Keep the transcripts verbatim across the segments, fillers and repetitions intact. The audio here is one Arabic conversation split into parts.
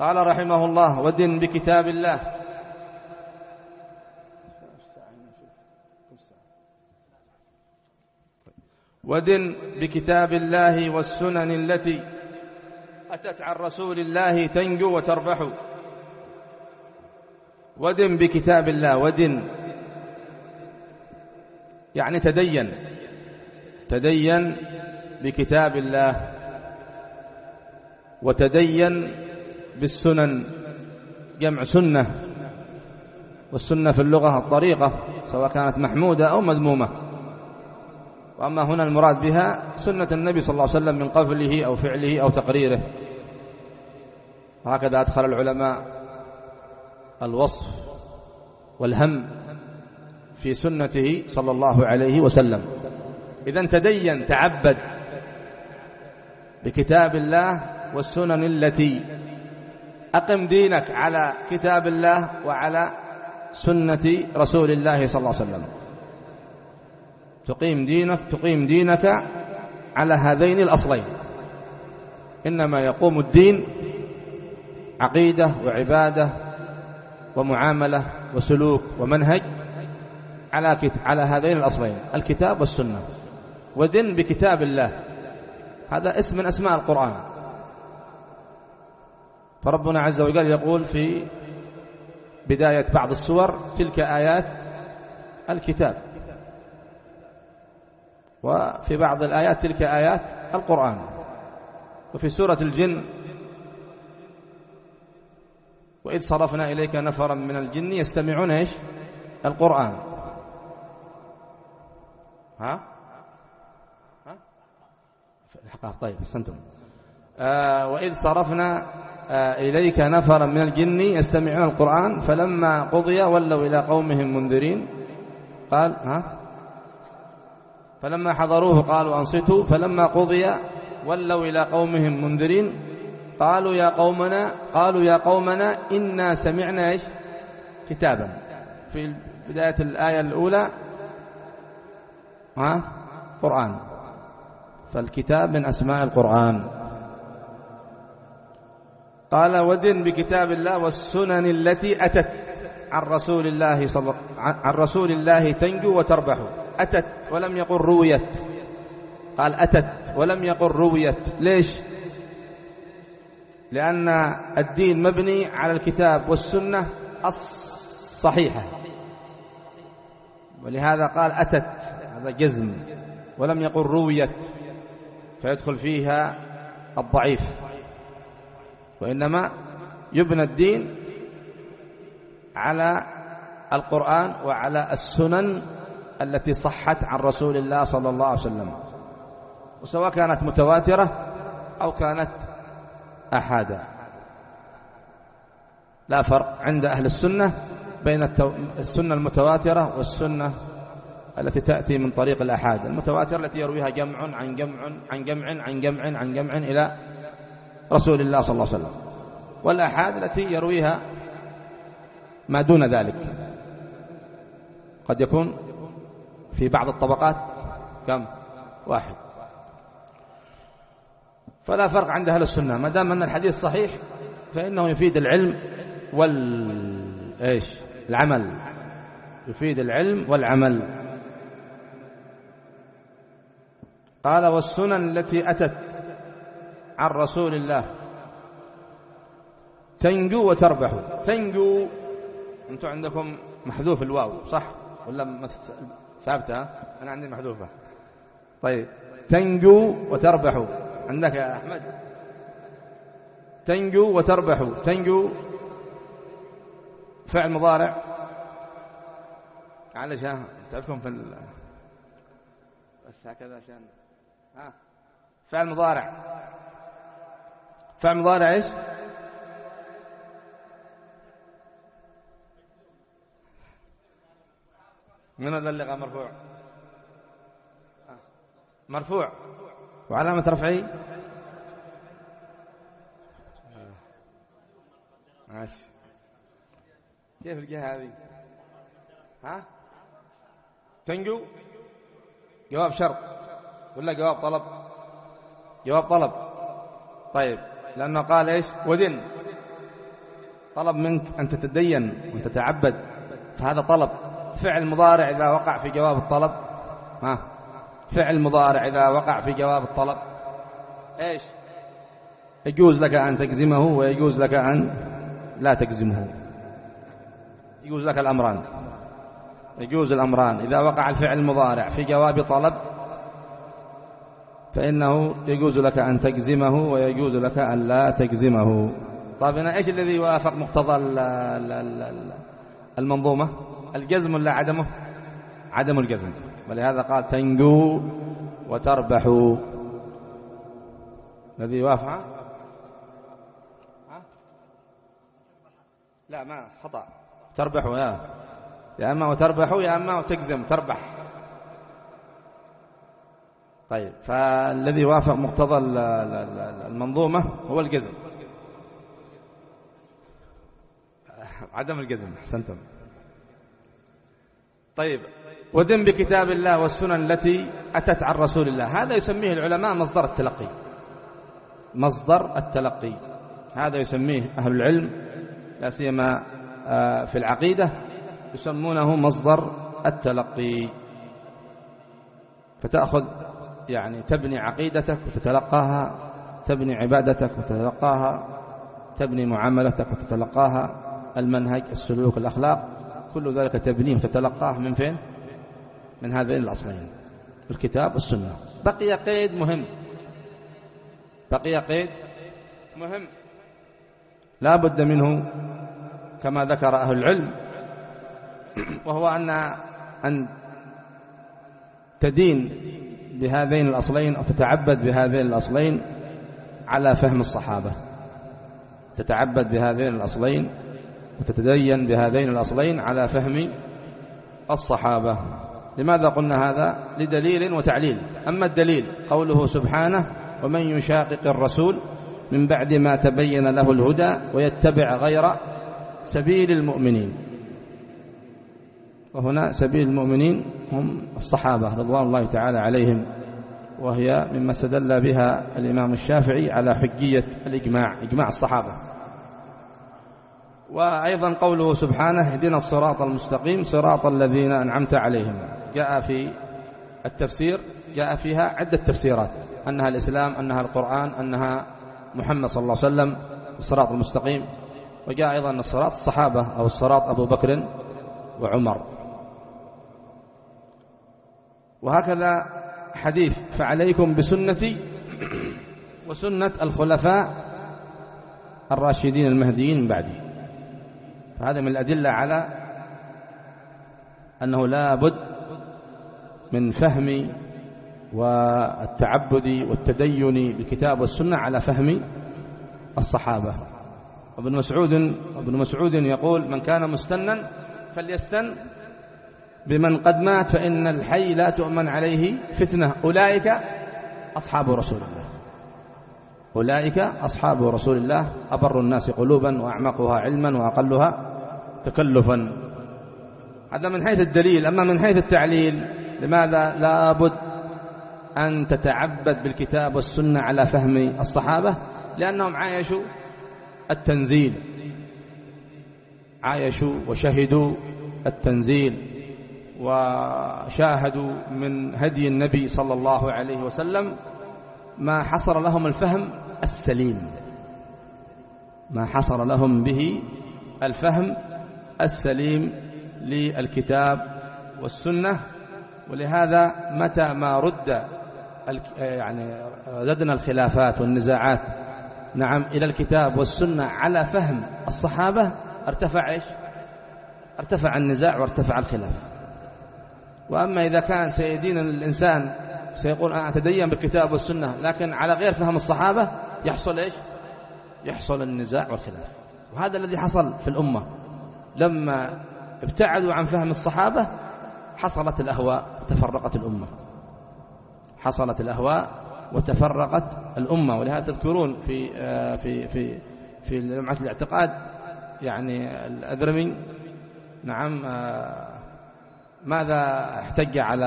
قال رحمه الله: ودن بكتاب الله. ودن بكتاب الله والسنن التي أتت عن رسول الله تنجو وتربح. ودن بكتاب الله. ودن يعني تدين، تدين بكتاب الله، وتدين بالسنن، جمع سنة، والسنة في اللغة الطريقة سواء كانت محمودة أو مذمومة، وأما هنا المراد بها سنة النبي صلى الله عليه وسلم من قوله أو فعله أو تقريره. هكذا أدخل العلماء الوصف والهم في سنته صلى الله عليه وسلم. إذن تدين، تعبد بكتاب الله والسنن التي، أقم دينك على كتاب الله وعلى سنة رسول الله صلى الله عليه وسلم. تقيم دينك تقيم دينك على هذين الأصلين. إنما يقوم الدين عقيدة وعبادة ومعاملة وسلوك ومنهج على على هذين الأصلين، الكتاب والسنة. ودن بكتاب الله، هذا اسم من أسماء القرآن. فربنا عز وجل يقول في بداية بعض السور: تلك آيات الكتاب. وفي بعض الآيات: تلك آيات القرآن. وفي سورة الجن: وإذ صرفنا إليك نفرا من الجن يستمعون إيش؟ القرآن. ها؟ ها؟ الحقائق. طيب أحسنتم. آه وإذ صرفنا آه إليك نفرا من الجن يستمعون القرآن فلما قضي ولوا إلى قومهم منذرين. قال ها؟ فلما حضروه قالوا أنصتوا فلما قضي ولوا إلى قومهم منذرين قالوا يا قومنا قالوا يا قومنا إنا سمعنا إيش؟ كتابا. في بداية الآية الأولى ها؟ قرآن. فالكتاب من أسماء القرآن. قال: ودن بكتاب الله والسنن التي أتت عن رسول الله صلى عن رسول الله تنجو وتربح. أتت ولم يقل رويت، قال أتت ولم يقل رويت. ليش؟ لأن الدين مبني على الكتاب والسنة الصحيحة، ولهذا قال أتت، هذا جزم، ولم يقل رويت فيدخل فيها الضعيف. وإنما يبنى الدين على القرآن وعلى السنن التي صحت عن رسول الله صلى الله عليه وسلم، وسواء كانت متواترة أو كانت أحادا. لا فرق عند أهل السنة بين السنة المتواترة والسنة التي تأتي من طريق الأحاد. المتواترة التي يرويها جمع عن جمع عن جمع عن جمع عن جمع إلى رسول الله صلى الله عليه وسلم، والأحاد التي يرويها ما دون ذلك. قد يكون في بعض الطبقات كم؟ واحد. فلا فرق عند أهل السنة، ما دام أن الحديث صحيح فإنه يفيد العلم وال إيش؟ العمل، يفيد العلم والعمل. قال: والسنن التي أتت عن رسول الله تنجو وتربح. تنجو أنتم عندكم محذوف الواو صح ولا ثابتة؟ أنا عندي محذوفة. طيب، تنجو وتربح عندك يا أحمد. تنجو وتربح. تنجو فعل مضارع، معلش ها تعرفكم في ال... بس هكذا عشان ها فعل مضارع. فعل مضارع ايش؟ من هذا اللي مرفوع؟ مرفوع وعلامة رفعه ماشي. كيف الجهة هذه؟ ها؟ تنجو جواب شرط ولا جواب طلب؟ جواب طلب. طيب، لأنه قال إيش؟ ودن. طلب منك أن تتدين وتتعبد، فهذا طلب. فعل مضارع إذا وقع في جواب الطلب، ها فعل مضارع إذا وقع في جواب الطلب إيش؟ يجوز لك أن تجزمه ويجوز لك أن لا تجزمه، يجوز لك الأمران، يجوز الأمران. إذا وقع الفعل المضارع في جواب طلب فإنه يجوز لك أن تجزمه ويجوز لك أن لا تجزمه. طيب هنا إيش الذي يوافق مقتضى المنظومة؟ الجزم ولا عدمه؟ عدم الجزم، ولهذا قال تنجو وتربحوا. الذي يوافق ها؟ لا ما خطأ، تربحوا يا يا أما وتربحوا يا أما وتجزم تربح. طيب فالذي يوافق مقتضى المنظومة هو الجزم، عدم الجزم. أحسنتم. طيب ودم بكتاب الله والسنن التي أتت عن رسول الله، هذا يسميه العلماء مصدر التلقي. مصدر التلقي هذا يسميه أهل العلم لا سيما في العقيدة يسمونه مصدر التلقي. فتأخذ يعني تبني عقيدتك وتتلقاها، تبني عبادتك وتتلقاها، تبني معاملتك وتتلقاها، المنهج السلوك الأخلاق كل ذلك تبنيه وتتلقاه من فين؟ من هذين الأصلين الكتاب والسنة. بقي قيد مهم، بقي قيد مهم لا بد منه كما ذكر أهل العلم، وهو أن أن تدين بهذين الأصلين أو تتعبد بهذين الأصلين على فهم الصحابة، تتعبد بهذين الأصلين وتتدين بهذين الأصلين على فهم الصحابة. لماذا قلنا هذا؟ لدليل وتعليل. أما الدليل قوله سبحانه ومن يشاقق الرسول من بعد ما تبين له الهدى ويتبع غير سبيل المؤمنين، وهنا سبيل المؤمنين هم الصحابة رضوان الله تعالى عليهم، وهي مما استدل بها الإمام الشافعي على حجية الإجماع، إجماع الصحابة. وأيضا قوله سبحانه اهدنا الصراط المستقيم صراط الذين أنعمت عليهم، جاء في التفسير جاء فيها عدة تفسيرات، أنها الإسلام، أنها القرآن، أنها محمد صلى الله عليه وسلم الصراط المستقيم. وجاء أيضا الصراط الصحابة أو الصراط أبو بكر وعمر. وهكذا حديث فعليكم بسنتي وسنة الخلفاء الراشدين المهديين من بعدي. فهذا من الأدلة على أنه لا بد من فهم والتعبد والتدين بالكتاب والسنة على فهم الصحابة. ابن مسعود ابن مسعود يقول من كان مستنا فليستن بمن قد مات فإن الحي لا تؤمن عليه فتنة، أولئك أصحاب رسول الله، أولئك أصحاب رسول الله أبر الناس قلوبا وأعمقها علما وأقلها تكلفا. هذا من حيث الدليل. أما من حيث التعليل لماذا لا بد أن تتعبد بالكتاب والسنة على فهم الصحابة؟ لأنهم عايشوا التنزيل، عايشوا وشهدوا التنزيل وشاهدوا من هدي النبي صلى الله عليه وسلم ما حصر لهم الفهم السليم، ما حصر لهم به الفهم السليم للكتاب والسنة. ولهذا متى ما رد يعني ردنا الخلافات والنزاعات نعم إلى الكتاب والسنة على فهم الصحابة ارتفع إيش؟ ارتفع النزاع وارتفع الخلاف. وأما إذا كان سيدين الإنسان سيقول أنا أتدين بالكتاب والسنة لكن على غير فهم الصحابة، يحصل إيش؟ يحصل النزاع والخلاف. وهذا الذي حصل في الأمة لما ابتعدوا عن فهم الصحابة، حصلت الأهواء وتفرقت الأمة، حصلت الأهواء وتفرقت الأمة. ولهذا تذكرون في في في في لمعة الاعتقاد يعني الأذرمي نعم ماذا احتج على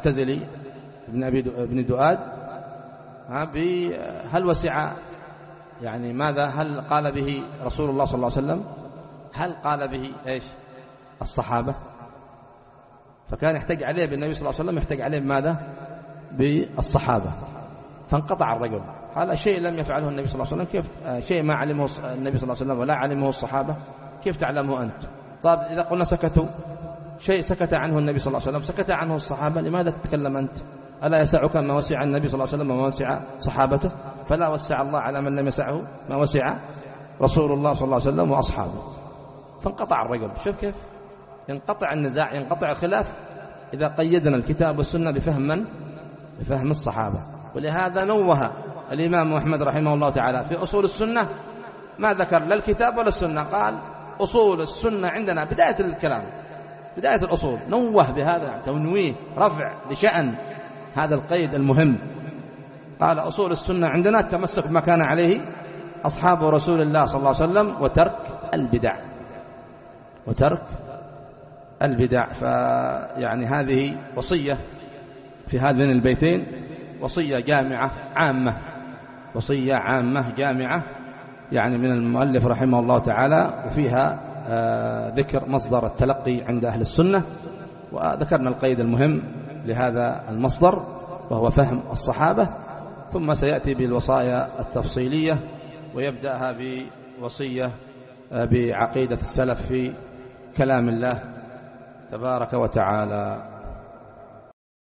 المعتزلي ابن أبي ابن دؤاد هل وسع يعني ماذا هل قال به رسول الله صلى الله عليه وسلم؟ هل قال به إيش الصحابة؟ فكان يحتاج عليه بالنبي صلى الله عليه وسلم، يحتاج عليه بماذا؟ بالصحابة. فانقطع الرجل. هذا شيء لم يفعله النبي صلى الله عليه وسلم، كيف شيء ما علمه النبي صلى الله عليه وسلم ولا علمه الصحابة، كيف تعلمه أنت؟ طيب إذا قلنا سكتوا، شيء سكت عنه النبي صلى الله عليه وسلم، سكت عنه الصحابة، لماذا تتكلم أنت؟ ألا يسعك ما وسع النبي صلى الله عليه وسلم وما وسع صحابته؟ فلا وسع الله على من لم يسعه ما وسع رسول الله صلى الله عليه وسلم وأصحابه. فانقطع الرجل. شوف كيف ينقطع النزاع، ينقطع الخلاف إذا قيدنا الكتاب والسنة بفهم من؟ بفهم الصحابة. ولهذا نوه الإمام أحمد رحمه الله تعالى في أصول السنة ما ذكر لا الكتاب ولا السنة، قال أصول السنة عندنا بداية الكلام، بداية الأصول، نوه بهذا تنويه رفع لشأن هذا القيد المهم. قال أصول السنة عندنا التمسك بما كان عليه أصحاب رسول الله صلى الله عليه وسلم وترك البدع، وترك البدع. فيعني هذه وصية في هذين البيتين، وصية جامعة عامة، وصية عامة جامعة يعني من المؤلف رحمه الله تعالى، وفيها آه ذكر مصدر التلقي عند أهل السنة، وذكرنا القيد المهم لهذا المصدر وهو فهم الصحابة. ثم سيأتي بالوصايا التفصيلية، ويبدأها بوصية بعقيدة السلف في كلام الله تبارك وتعالى.